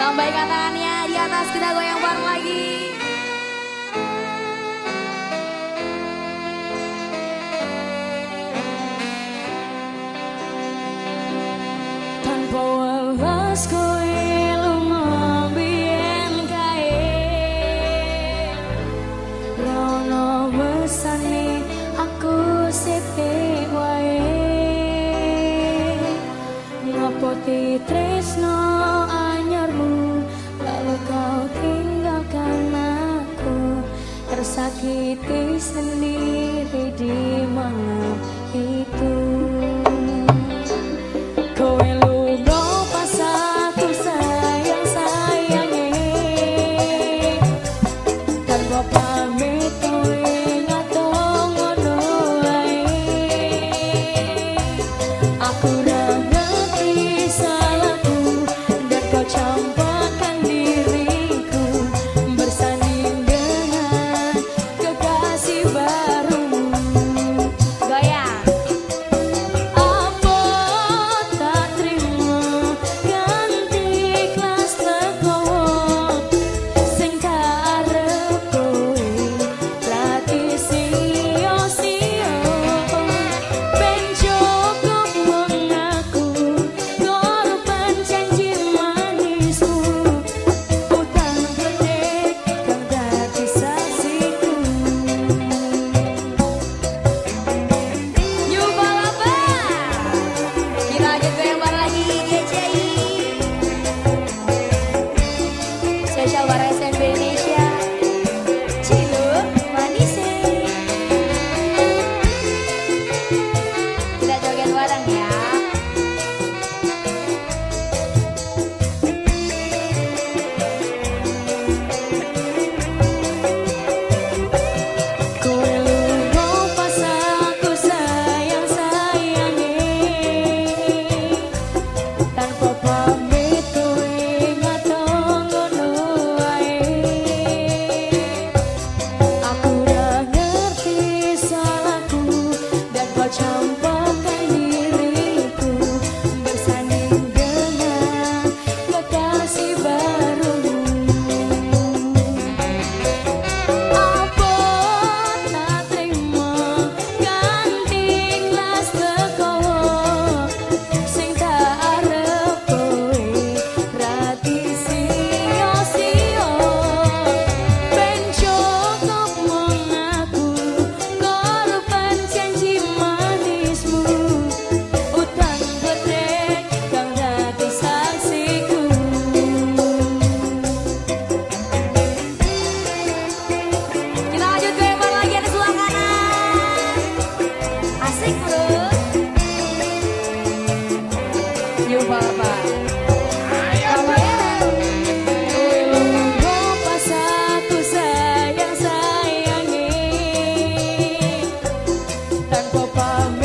Lambaikan tangannya di atas, kita goyang bareng lagi. Tanpa welas kowe lunga biyen kae, rono wesane aku sithik wae. Ngopo tresno anyarmu, lalu kau tinggalkan aku, tersakiti sendiri di malam itu. Kowe lunga pas aku sayang-sayange, tanpa pamit kowe ngato ngono wae. Aku ora ngerti salahku dan kau campakkan diriku bersanding dengan kekasih barumu. Goyang. Spesial bareng SNB Indonesia, Ciluk Manise. Kita joget bareng ya. Kowe lunga pas aku sayang-sayange, tanpa pamit kowe ngato ngono wae. Aku ora ngerti salahku dan kau campakkan diriku bersanding dengan kekasih barumu. Apa tak terima ganti ikhlas tekowo, sing tak arep kowe rati sia-sia. Ben cukup mengaku korban janji manismu, utang gede kang dadi saksiku. Kita lanjut goyang bareng lagi, ada sebelah kanan. Asik bro. Yuk bapak. Kowe lunga pas aku sayang-sayange, tanpa pamit